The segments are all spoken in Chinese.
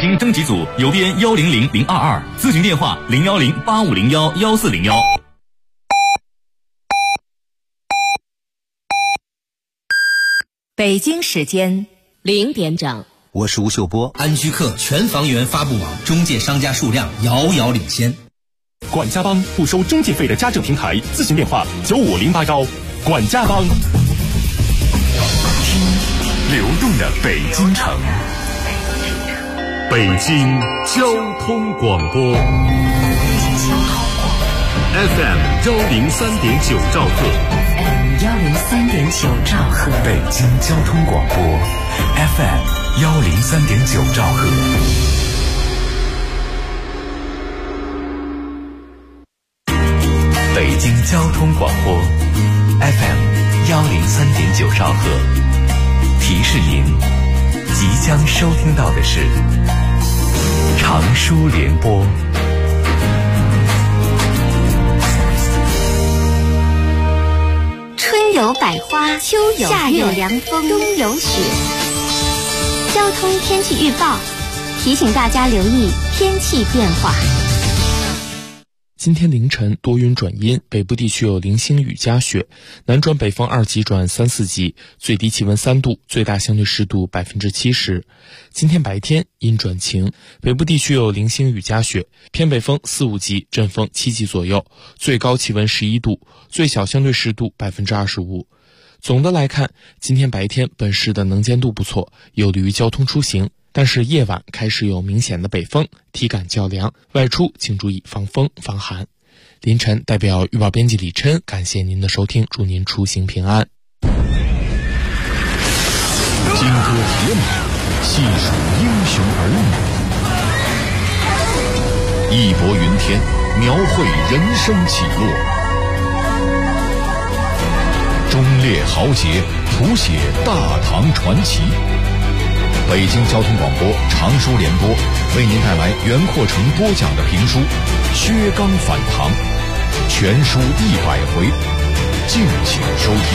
京征集组邮编100022，咨询电话01085011401。 北京时间0点整， 我是吴秀波。 安居客全房源发布网中介商家数量遥遥领先。 管家帮不收中介费的家政平台，咨询电话95081。管家帮。 听流动的北京城，北京交通广播 FM103.9兆赫 103.9兆赫， 北京交通广播 FM103.9兆赫。北京交通广播 FM103.9兆赫，提示您即将收听到的是长舒联播。 春有百花，秋有夏有凉风，冬有雪。交通天气预报提醒大家留意天气变化。 今天凌晨多云转阴，北部地区有零星雨夹雪，南转北风2级转3、4级，最低气温3度，最大相对湿度70%。今天白天阴转晴，北部地区有零星雨夹雪，偏北风4、5级，阵风7级左右，最高气温11度，最小相对湿度25%。总的来看，今天白天本市的能见度不错，有利于交通出行。但是夜晚开始有明显的北风，体感较凉，外出请注意防风防寒。凌晨代表预报编辑李琛，感谢您的收听，祝您出行平安。 金戈铁马，细数英雄儿女，义薄云天，描绘人生起落，忠烈豪杰，谱写大唐传奇。北京交通广播长舒联播为您带来袁阔成播讲的评书《薛刚反唐》，全书100回，敬请收听。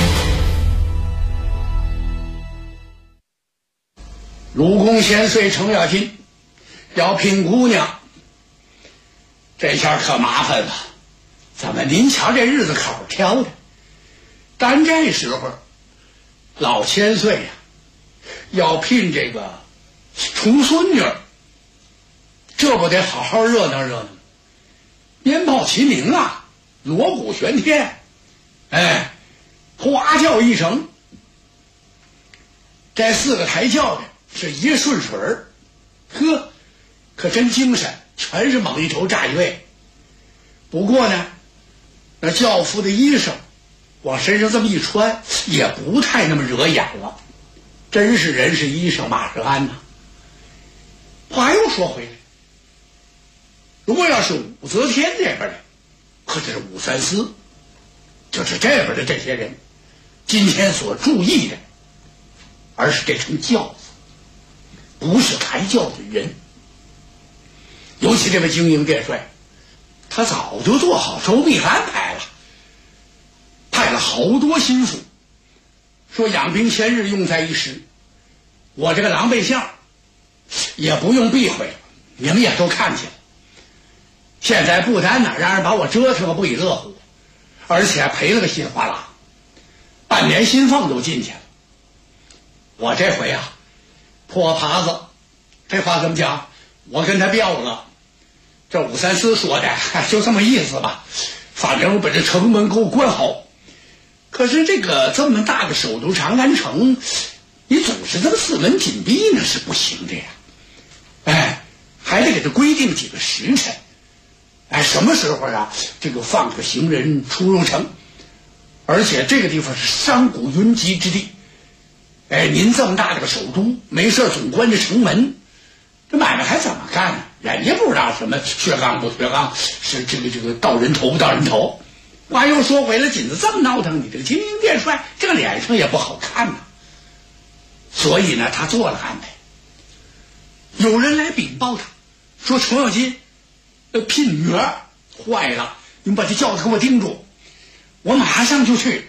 鲁公千岁程咬金要聘姑娘，这下可麻烦了。怎么您瞧这日子口挑的，但这时候老千岁呀要聘这个重孙女，这不得好好热闹热闹，鞭炮齐鸣啊，锣鼓喧天，哎，花轿一程，这4个抬轿的是一顺水儿，呵，可真精神，全是猛一头炸一位。不过呢，那轿夫的衣裳往身上这么一穿，也不太那么惹眼了。真是人是衣裳马是鞍呐。话又说回来，如果要是武则天这边的，或者是武三思，就是这边的这些人，今天所注意的，而是这乘轿子，不是抬轿的人。尤其这位精英殿帅，他早就做好周密安排了，派了好多心腹，说养兵千日，用在一时。我这个狼狈相也不用避讳了，你们也都看见了。现在不单呢让人把我折腾个不亦乐乎，而且还赔了个稀里哗啦，半年薪俸都进去了。我这回啊破耙子，这话怎么讲？我跟他飙了。这武三思说的就这么意思吧，反正我把这城门给我关好。可是这么大的首都长安城，你总是这么4门紧闭那是不行的呀。哎，还得给他规定几个时辰，哎，什么时候啊这个放个行人出入城。而且这个地方是商贾云集之地，哎，您这么大的个首都，没事总关着城门，这买卖还怎么干呢？人家不知道什么薛刚不薛刚，是这个到人头不到人头。话又说回来，紧子这么闹腾，你这个精英殿帅这个脸上也不好看呐。所以呢他做了安排。有人来禀报他说程咬金聘女儿，坏了，你们把这轿子给我盯住，我马上就去。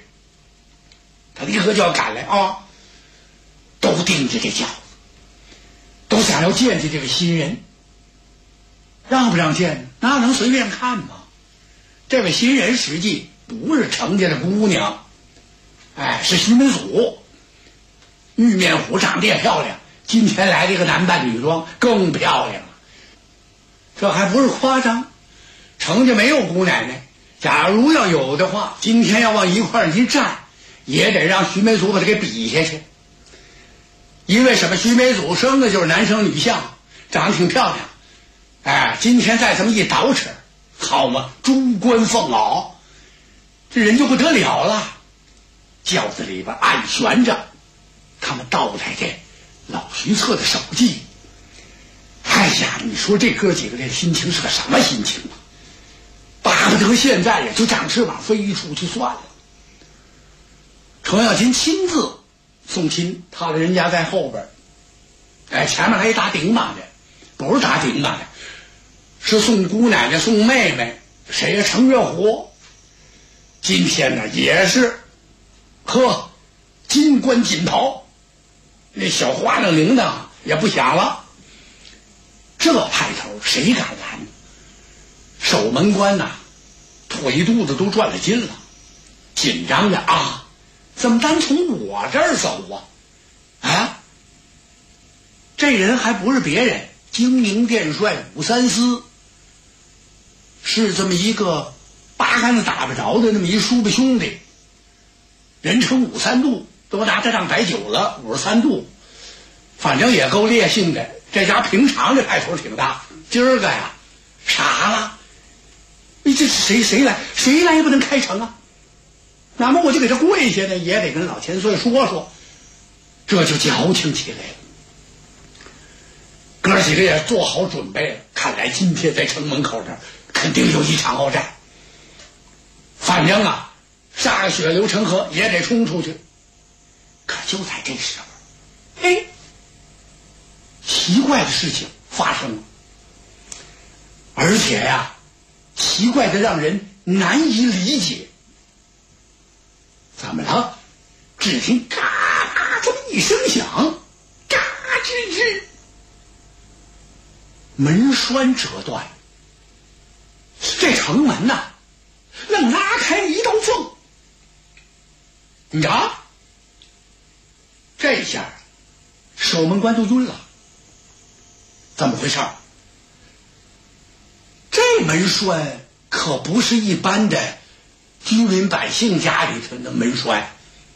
他立刻就要赶来啊，都盯着这轿子，都想要见见这个新人，让不让见呢？那能随便看吗？这位新人实际不是程家的姑娘，是徐门祖。玉面虎长得也漂亮，今天来这个男扮女装更漂亮了。这还不是夸张，程家没有姑奶奶，假如要有的话，今天要往一块儿一站，也得让徐梅祖把他给比下去。因为什么？徐梅祖生的就是男生女相，长得挺漂亮。今天再这么一捯饬，好嘛，珠冠凤袄，这人就不得了了。轿子里边暗悬着他们道台的老徐策的手迹。你说这哥几个这心情是个什么心情啊？巴不得现在也就长翅膀飞出去算了。程咬金亲自送亲，他的人家在后边，前面还一打顶膀的，不是打顶膀的，是送姑奶奶送妹妹，谁呀？程月虎。今天呢也是，金冠锦袍，那小花的铃铛也不响了。这派头谁敢拦？守门官呐，腿肚子都转了筋了，紧张的怎么单从我这儿走啊？这人还不是别人，京宁殿帅武三思，是这么一个八竿子打不着的那么一叔伯兄弟，人称武三度，都拿他当白酒了。53度，反正也够烈性的。这家平常的派头挺大，今儿个呀傻了，这谁来也不能开城啊。那么我就给他跪下呢，也得跟老千岁说说，这就矫情起来了。哥几个也做好准备了，看来今天在城门口这儿肯定有一场鏖战。反正歃血流成河也得冲出去。可就在这时候，奇怪的事情发生了，而且奇怪的让人难以理解。怎么了？只听嘎嘎这么一声响，嘎吱吱，门栓折断，这城门愣拉开了一道缝。你瞧，这下守门官都晕了。怎么回事？这门栓可不是一般的居民百姓家里头的门栓，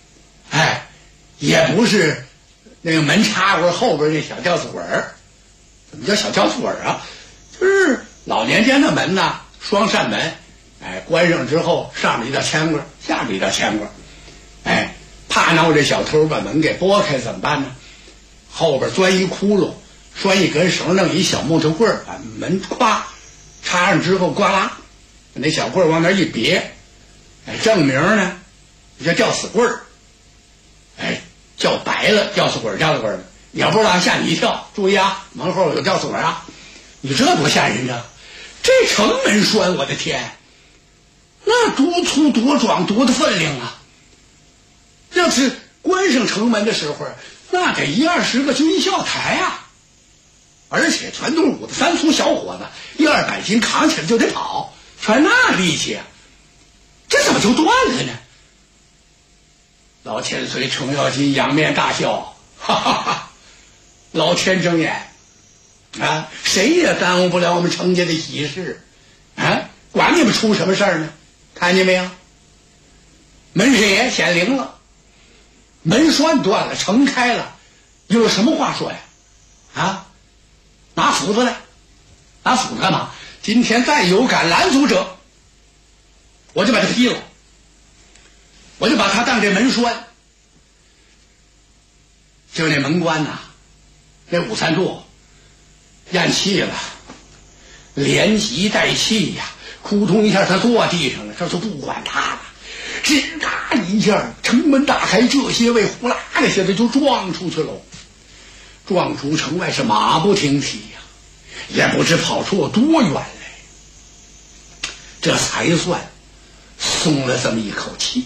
也不是那个门插过后边那小吊子管儿。怎么叫小吊子管儿啊？就是老年间的门双扇门，关上之后上面一道铅棍，下面一道铅棍，怕闹这小偷把门给拨开怎么办呢？后边钻一窟窿，拴一根绳，弄一小木头棍儿，把门夸插上之后，呱啦，那小棍儿往那一别，正名呢叫吊死棍儿，叫白了吊死棍儿，吊死棍儿，你要不知道吓你一跳。注意门后有吊死棍儿你这多吓人啊！这城门栓，我的天，那多粗多壮多的分量啊！要是关上城门的时候，那得10-20个军校台而且全都是53粗小伙子，100-200斤扛起来就得跑，全那力气这怎么就断了呢？老千岁程咬金仰面大笑，哈哈哈！老天睁眼谁也耽误不了我们程家的喜事管你们出什么事儿呢？看见没有？门神爷显灵了，门栓断了，城开了，有什么话说呀？拿斧子来，拿斧子干嘛？今天再有敢拦阻者，我就把他劈了，我就把他当这门栓。就那门官那武三度咽气了，连急带气扑通一下他坐地上了，这就不管他了，吱嘎一下城门打开，这些位呼啦的现在就撞出去了，撞出城外是马不停蹄也不知跑出有多远来，这才算松了这么一口气。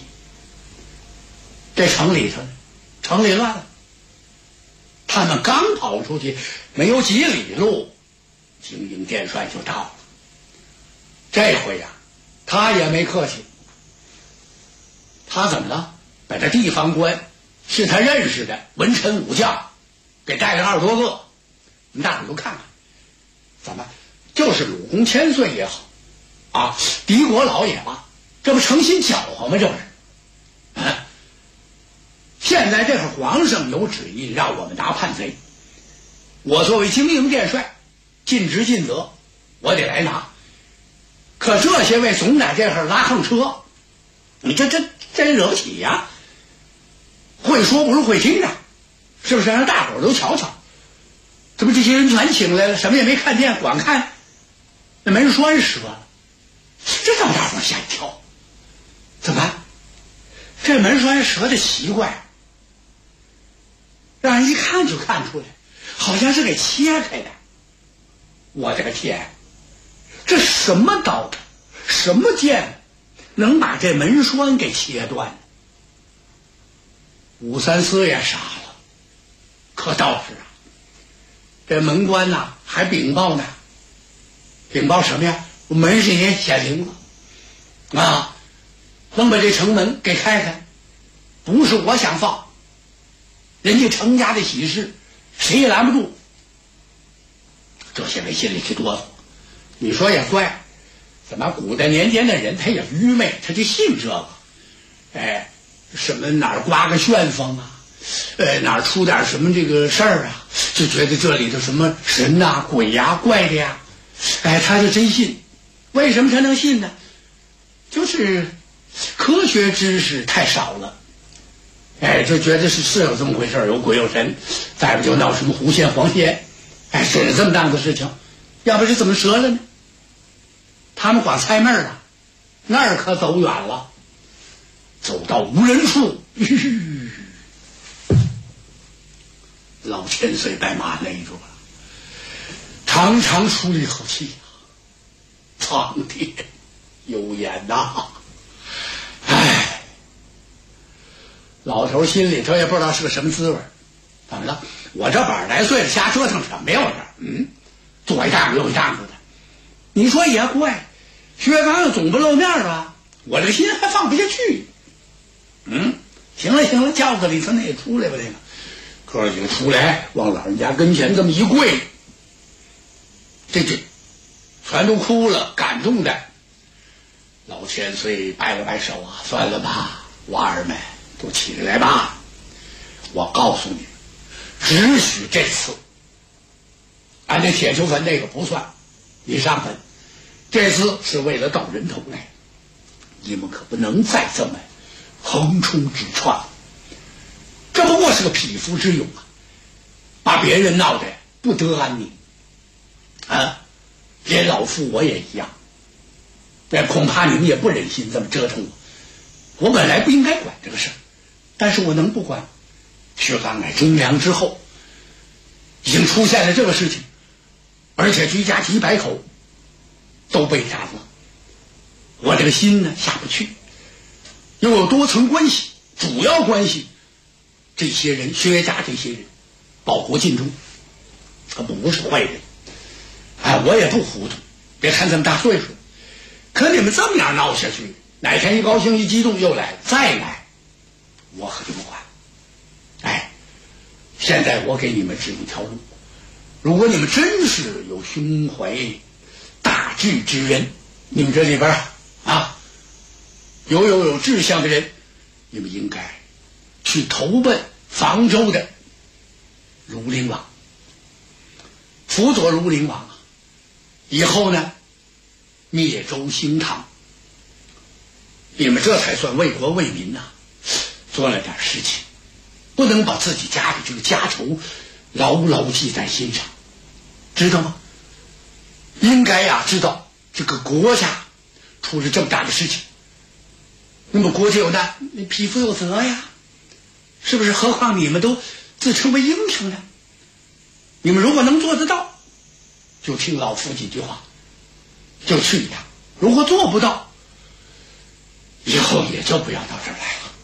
这城里头城里乱了，他们刚跑出去， 没有几里路，京营殿帅就到了。这回呀，他也没客气。他怎么了？把这地方官是他认识的文臣武将给带了20多个，你们大伙都看看，怎么就是鲁公千岁也好啊，敌国老也罢，这不诚心搅和吗？这不是啊？现在这会儿皇上有旨意让我们拿叛贼，我作为京营殿帅，尽职尽责，我得来拿。可这些位总在这会儿拉横车，你这惹不起呀！会说不如会听啊，是不是？让大伙儿都瞧瞧，这不这些人全请来了，什么也没看见，光看那门栓折了，这让大伙儿吓一跳。怎么？这门栓折的奇怪，让人一看就看出来，好像是给切开的。我的个天！这什么刀，什么剑，能把这门栓给切断？武三思也傻了，可倒是啊，这门官呐还禀报呢，禀报什么呀？门神也显灵了啊，能把这城门给开开，不是我想放，人家程家的喜事，谁也拦不住。这些人心里去哆嗦。你说也怪，怎么古代年间的人他也愚昧，他就信这个。哎，什么哪儿刮个旋风啊，哪儿出点什么这个事儿啊，就觉得这里头什么神呐、鬼呀、怪的呀，哎，他就真信。为什么他能信呢？就是科学知识太少了，哎，就觉得是有这么回事，有鬼有神，再不就闹什么狐仙黄仙，哎，是这么档子事情，要不是怎么折了呢？他们光猜闷儿啊，那儿可走远了，走到无人处，老千岁把马勒住了，长长出了一口气啊，苍天有眼呐！哎，老头心里头也不知道是个什么滋味。怎么了？我这本来岁数瞎折腾什么呀？我这左一档右一档子的，你说也怪，薛刚总不露面啊，我这个心还放不下去。行了，轿子里头那也出来吧，这个哥几个出来，往老人家跟前这么一跪，这全都哭了，感动的。老千岁摆了摆手啊，算了吧，娃儿们都起来吧。我告诉你们，只许这次，俺这铁球坟那个不算，你上坟，这次是为了到人头来，你们可不能再这么横冲直撞，这不过是个匹夫之勇啊，把别人闹得不得安宁啊！连老夫我也一样，那恐怕你们也不忍心这么折腾我。我本来不应该管这个事儿，但是我能不管？薛刚乃忠良之后，已经出现了这个事情，而且居家几百口都被斩了，我这个心呢下不去。又有多层关系，主要关系，这些人薛家这些人报国尽忠，他不是坏人。哎，我也不糊涂，别看这么大岁数，可你们这么样闹下去，哪天一高兴一激动又来，再来我可就不管。哎，现在我给你们指一条路，如果你们真是有胸怀大志之人，你们这里边啊有志向的人，你们应该去投奔房州的庐陵王，辅佐庐陵王啊，以后呢灭周兴唐，你们这才算为国为民呐，做了点事情，不能把自己家的这个家仇牢牢记在心上，知道吗？应该呀，知道这个国家出了这么大的事情，那么国家有难，你匹夫有责呀，是不是？何况你们都自称为英雄呢？你们如果能做得到，就听老夫几句话，就去一趟；如果做不到，以后也就不要到这儿来了。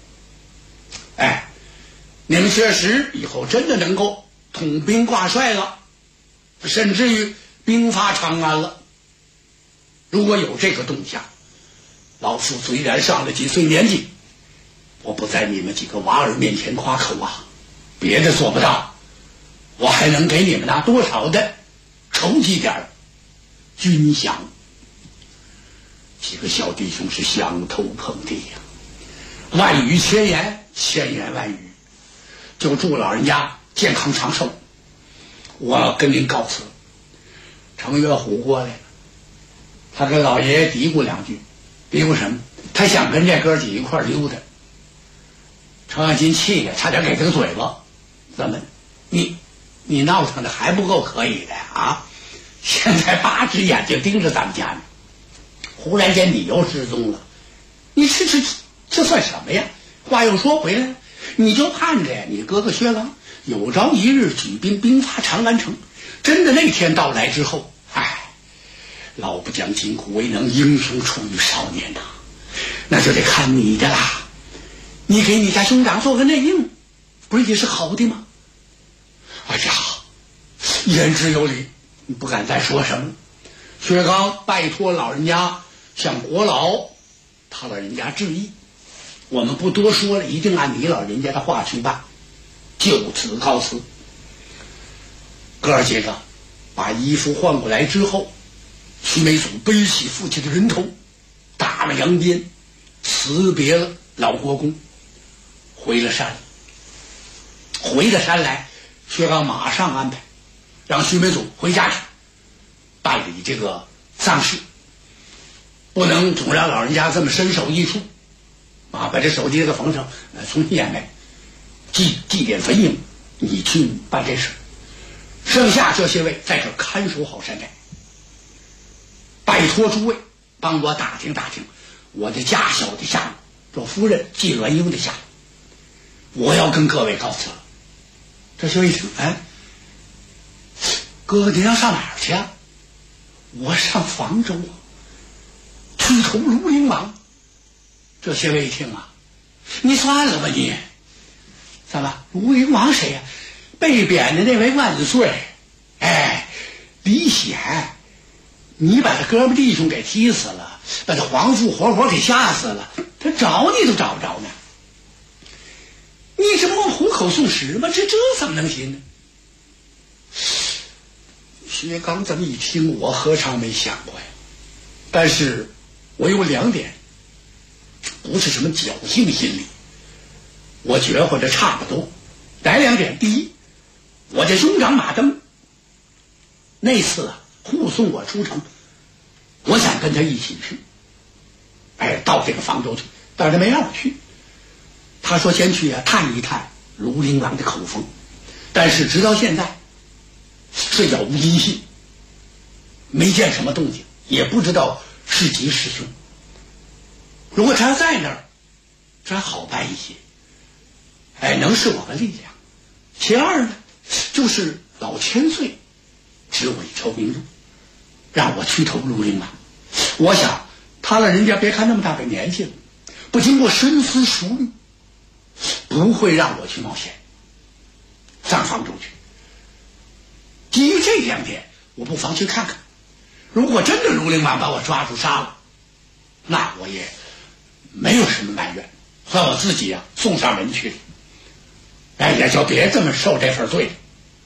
哎，你们确实以后真的能够统兵挂帅了， 甚至于兵发长安了。如果有这个动向，老夫虽然上了几岁年纪，我不在你们几个娃儿面前夸口啊，别的做不到，我还能给你们拿多少的筹集点军饷。几个小弟兄是相头捧地呀，万语千言，千言万语，就祝老人家健康长寿。我跟您告辞。程月虎过来了，他跟老爷爷嘀咕两句。嘀咕什么？他想跟这哥几一块溜达。程咬金气的差点给他个嘴巴。怎么你闹腾的还不够可以的啊？现在8只眼睛盯着咱们家呢，忽然间你又失踪了，你这算什么呀？话又说回来，你就盼着呀，你哥哥薛刚有朝一日举兵发长安城。真的那天到来之后，老不将筋骨未能，英雄出于少年呐，那就得看你的啦。你给你家兄长做个内应，不是也是好的吗？哎呀，言之有理，你不敢再说什么。薛刚拜托老人家向国老他老人家致意，我们不多说了，一定按你老人家的话去办，就此告辞。哥儿几个把衣服换过来之后，徐梅祖背起父亲的人头，打了扬鞭，辞别了老国公，回了山来，薛刚马上安排让徐梅祖回家去办理这个丧事，不能总让老人家这么身首异处啊！把这手机这个缝上，重新演来，祭奠坟茔，你去办这事。剩下这些位在这看守好山寨，拜托诸位帮我打听打听我的家小的下落，这夫人季鸾英的下落，我要跟各位告辞了。这薛一听，哥哥你要上哪儿去啊？我上房州啊，去投庐陵王。这些位一听啊，你算了吧你，怎么庐陵王谁呀？被贬的那位万岁，李显，你把他哥们弟兄给踢死了，把他皇父活活给吓死了，他找你都找不着呢。你这不虎口送食吗？这怎么能行呢？薛刚这么一听，我何尝没想过呀？但是我有2点，不是什么侥幸心理，我觉得这差不多。来2点，第一，我这兄长马登那次护送我出城，我想跟他一起去，到这个房州去，但是他没让我去。他说先去探一探庐陵王的口风，但是直到现在是杳无音信，没见什么动静，也不知道是吉是凶。如果他要在那儿，这还好办一些，能是我个力量。其二呢，就是老千岁指我一条明路，让我去投庐陵王。我想他老人家别看那么大个年纪了，不经过深思熟虑，不会让我去冒险上方州去。基于这2点，我不妨去看看。如果真的庐陵王把我抓住杀了，那我也没有什么埋怨，算我自己送上门去了。也就别这么受这份罪。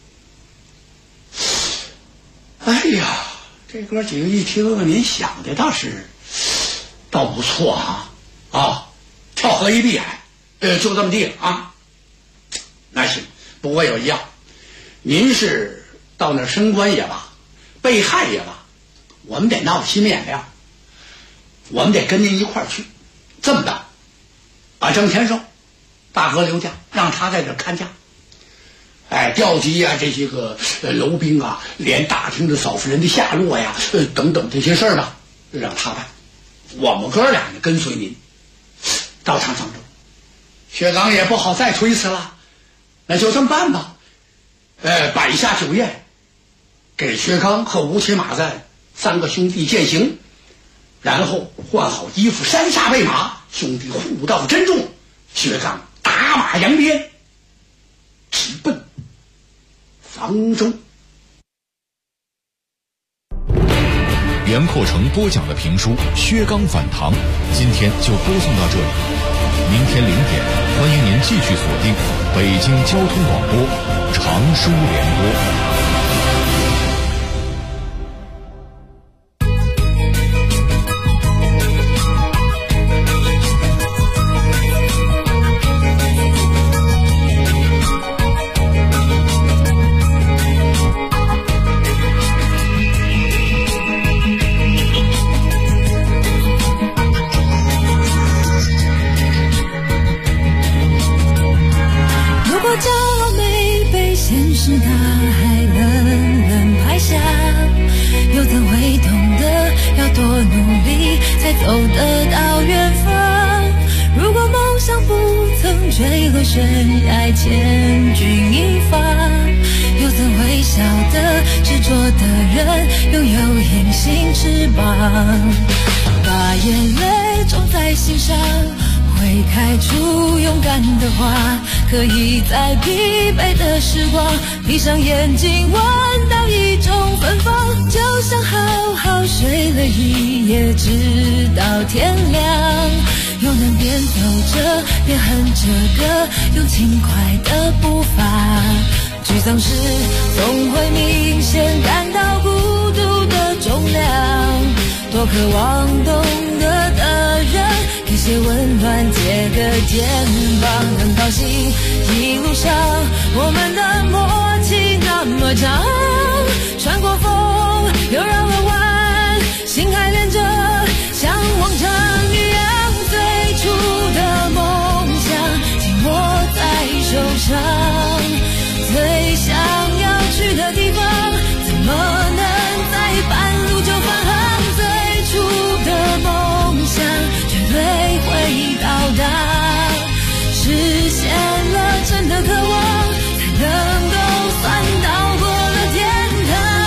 这哥几个一听，您想的倒不错跳河一碧海，就这么地了啊。那行，不过有一样，您是到那儿升官也罢，被害也罢，我们得闹心面量，我们得跟您一块儿去。这么的，把郑天寿大哥留下，让他在这看家。调集这些个楼兵连打听着嫂夫人的下落等等这些事儿吧，让他办。我们哥俩呢跟随您到长方州。薛刚也不好再推辞了，那就这么办吧。摆下酒宴，给薛刚和吴铁马赞3个兄弟饯行，然后换好衣服，山下备马，兄弟互道珍重。薛刚打马扬鞭，直奔房州。 袁阔成播讲的评书《薛刚反唐》，今天就播送到这里。明天0点，欢迎您继续锁定北京交通广播常书联播。 把眼泪种在心上，会开出勇敢的花，可以在疲惫的时光闭上眼睛闻到一种芬芳，就像好好睡了一夜直到天亮，又能边走着边哼着歌，用轻快的步伐，沮丧时总会明显感到孤独的重量，多渴望懂得的人给些温暖，借个肩膀，很高兴一路上我们的默契那么长，穿过风又绕了弯，心还连着像往常一样，最初的梦想紧握在手上，最想要去的地方怎么能在半路就返航，最初的梦想绝对会到达，实现了真的渴望，才能够算到过了天堂。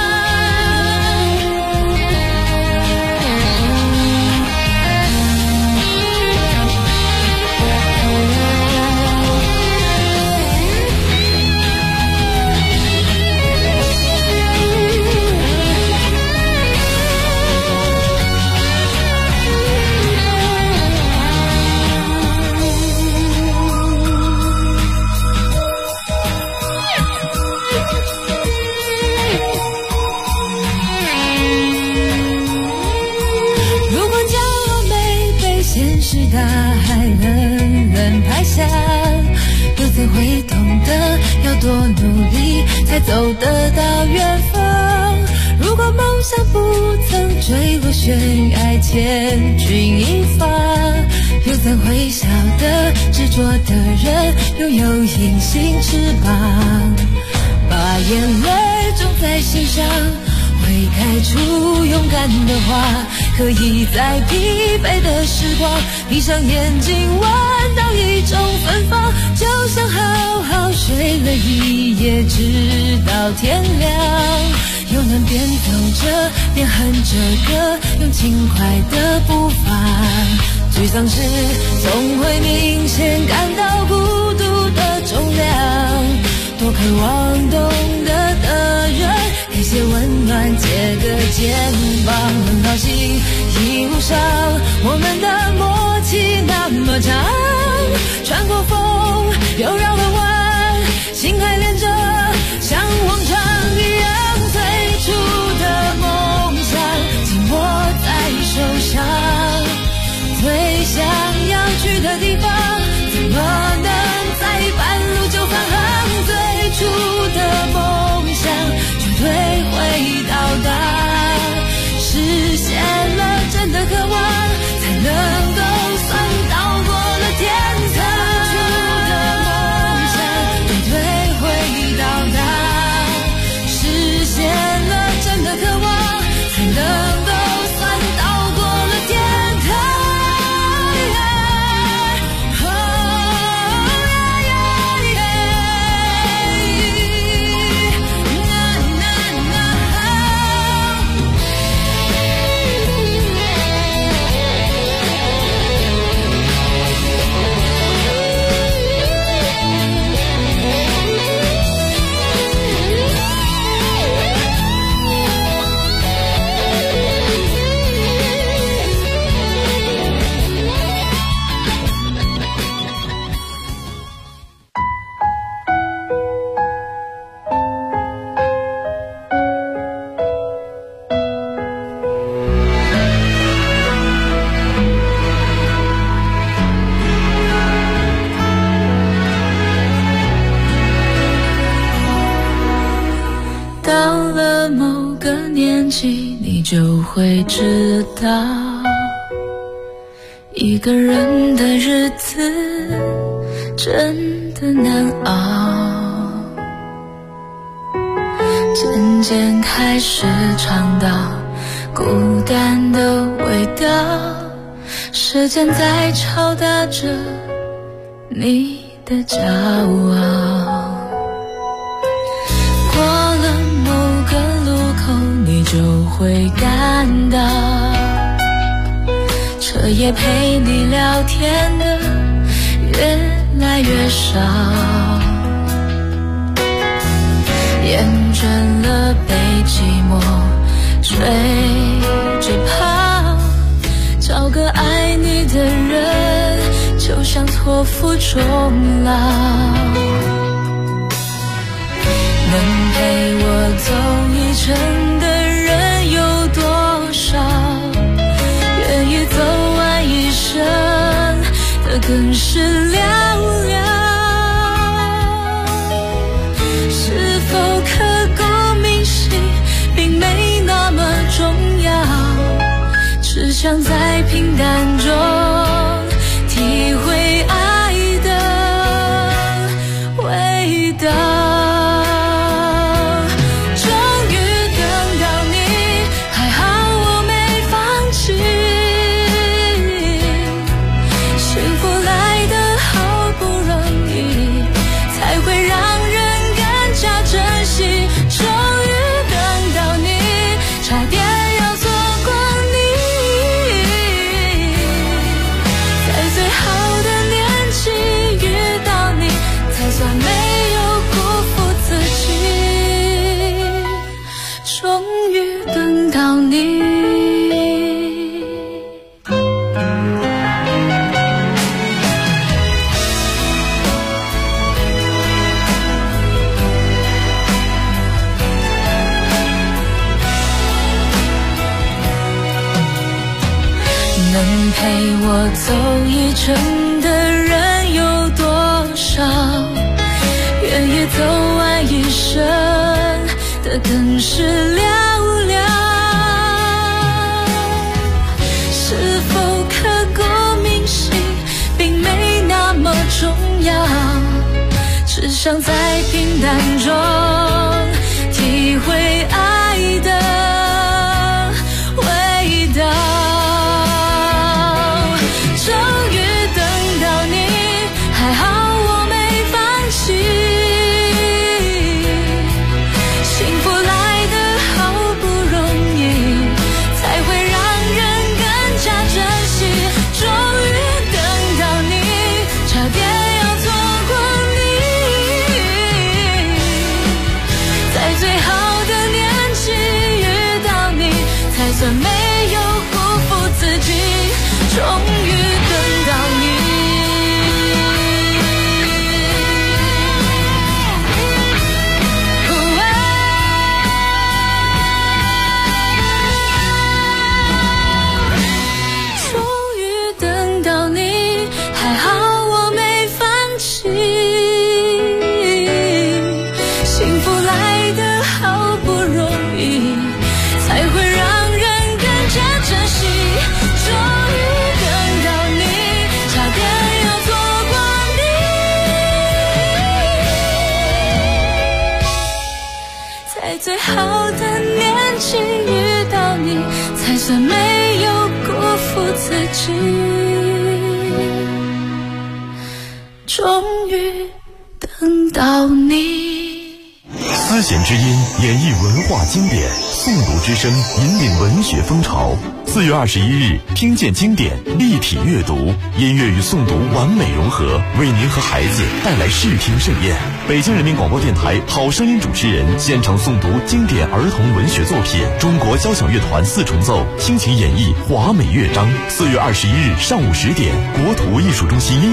大海冷冷拍下，又怎会懂得要多努力才走得到远方，如果梦想不曾坠落悬崖千钧一发，又怎会晓得执着的人拥有隐形翅膀，把眼泪种在心上，会开出勇敢的花，可以在疲惫的时光闭上眼睛闻到一种芬芳，就像好好睡了一夜直到天亮，又能边走着边哼着歌，用轻快的步伐，沮丧时总会明显感到孤独的重量，多渴望懂得的人给些温暖，借个肩膀，很高兴一路上我们的默契那么长，穿过风又绕了弯，心还连着像往常一样，最初的梦想紧握在手上，最想要去的地方怎么能在半路就返航，最初的梦想绝对会到达，实现了真的渴望，才能够算到过了年纪，你就会知道，一个人的日子真的难熬。渐渐开始尝到孤单的味道，时间在敲打着你的骄傲。过了某个路口，你就会感到彻夜陪你聊天的越来越少，厌倦了被寂寞追着跑，找个爱你的人就像托付终老。能陪我走一程的人有多少，愿意走完一生的更是寥寥。是否刻骨铭心并没那么重要，只想在平淡中体会爱的味道。能陪我走一程的人有多少，愿意走完一生的更是寥寥。是否刻骨铭心并没那么重要，只想在平淡中体会爱的味道。终于等到你，终于等到你，还好我没放弃。幸福来得好不容易，才会让人更加珍惜。终于最好的年纪遇到你，才算没有辜负自己。终于等到你。 丝弦之音演绎文化经典，诵读之声引领文学风潮。4月21日，听见经典，立体阅读，音乐与诵读完美融合，为您和孩子带来视听盛宴。北京人民广播电台好声音主持人现场诵读经典儿童文学作品，中国交响乐团4重奏倾情演绎华美乐章。4月21日上午10点，国土艺术中心音乐